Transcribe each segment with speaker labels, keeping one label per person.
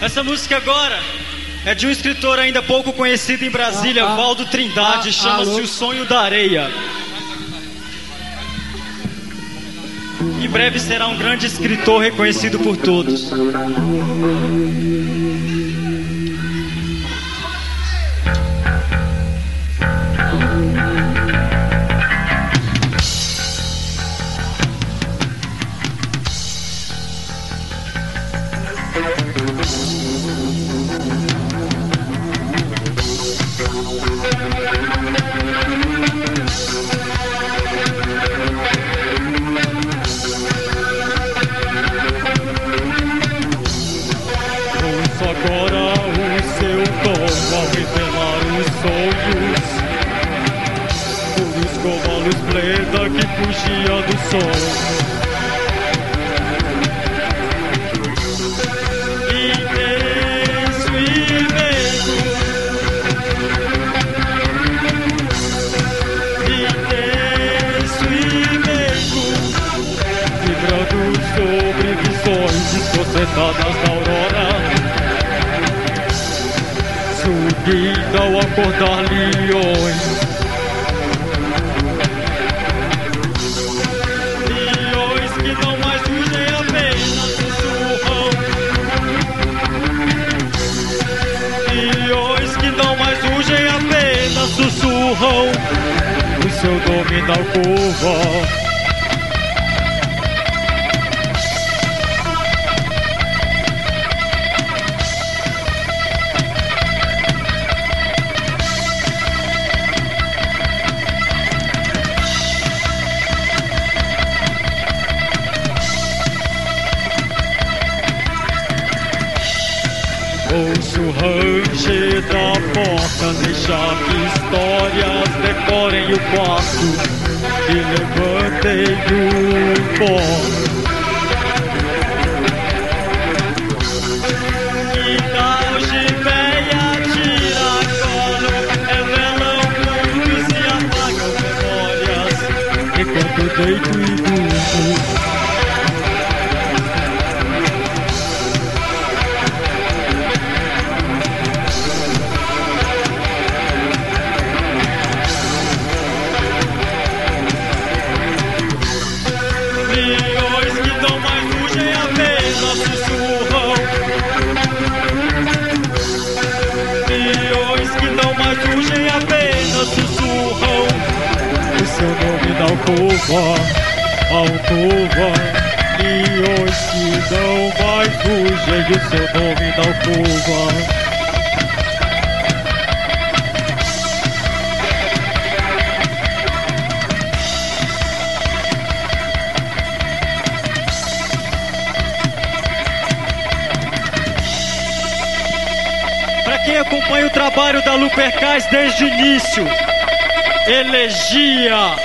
Speaker 1: Essa música agora é de um escritor ainda pouco conhecido em Brasília, Valdo Trindade, chama-se O Sonho da Areia. Em breve será um grande escritor reconhecido por todos.
Speaker 2: Agora o seu tom ao revelar os sonhos, por escovar luz preta que fugia do sol. Intenso e meigo, intenso e meigo, vibrando sobre visões desconcertadas da aurora. Subindo ao acordar leões, leões que não mais rugem, apenas sussurram. Leões que não mais rugem, apenas sussurram o seu nome na alcova. Ouço o ranger da porta, deixar que histórias decorem o quarto e levantei do pó. E da algibeia tira colo, revelam mundos e apagam memórias, enquanto deito e durmo. Leões que não mais rugem, apenas sussurram. Leões que não mais rugem, apenas sussurram o seu nome na alcova, alcova. Leões que não mais rugem, o seu nome na alcova.
Speaker 1: Quem acompanha o trabalho da Lupercais desde o início, Elegia.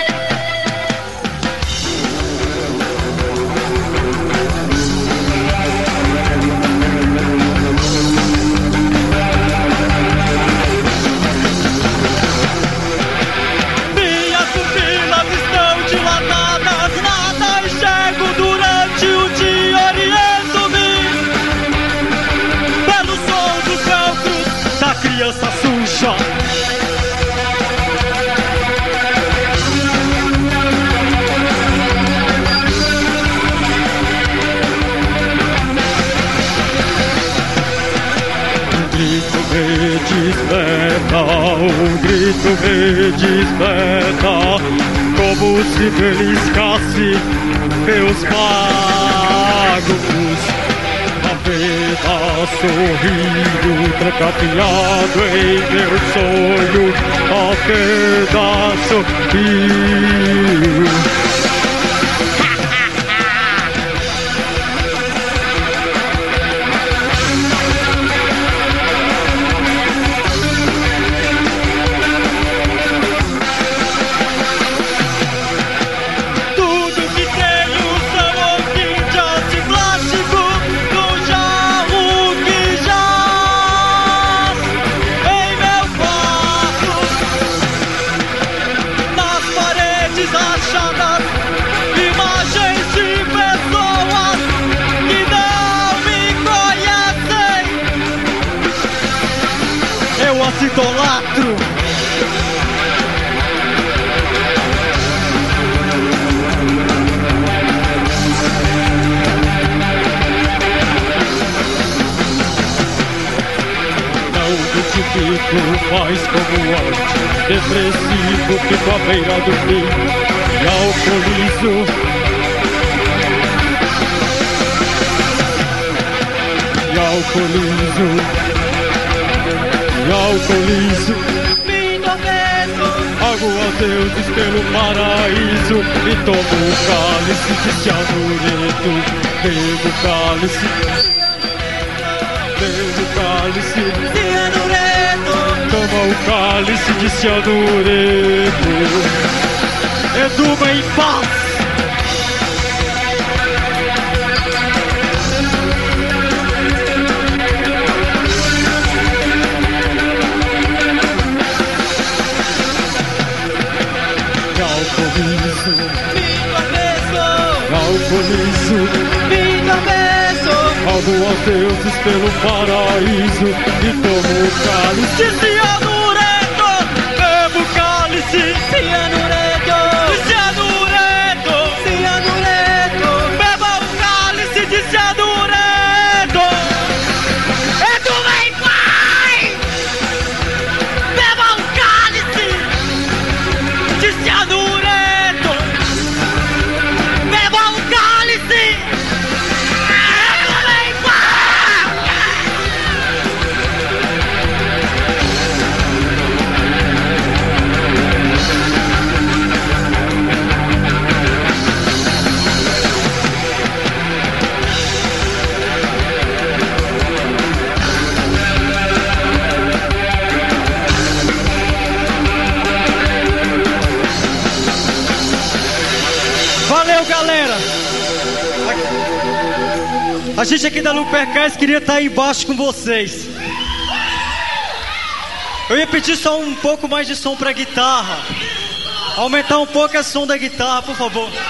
Speaker 2: Minhas pupilas estão dilatadas, nada enxergo durante o dia, oriento-me pelo som dos cancros da criança suja. Um grito me desperta, como se beliscasse meus magos. A vida sorrindo, trancafiado em meu sonho, apenas sorriu.
Speaker 3: Rachadas
Speaker 1: nosso idolatro.
Speaker 2: Não identifico mais como antes, depressivo, fico à beira do fim e alcoolizo. Alcoolizo,
Speaker 3: me confesso,
Speaker 2: pago a deuses pelo paraíso e tomo o cálice de cianureto. Bebo o cálice,
Speaker 3: cianureto.
Speaker 2: Toma o cálice de cianureto.
Speaker 1: Eduma em paz.
Speaker 2: Alcoolizo,
Speaker 3: me confesso,
Speaker 2: pago aos deuses pelo paraíso e tomo o cálice
Speaker 1: De cianureto, bebo o cálice.
Speaker 3: cianureto,
Speaker 1: Cianureto,
Speaker 3: cianureto.
Speaker 1: beba o cálice de cianureto.
Speaker 3: Eduma em paz, beba um cálice
Speaker 1: De cianureto,
Speaker 3: beba um cálice. Eduma em paz.
Speaker 1: valeu, galera. A gente aqui da Lupercais queria estar aí embaixo com vocês. Eu ia pedir só um pouco mais de som pra guitarra. Aumentar um pouco o som da guitarra, por favor.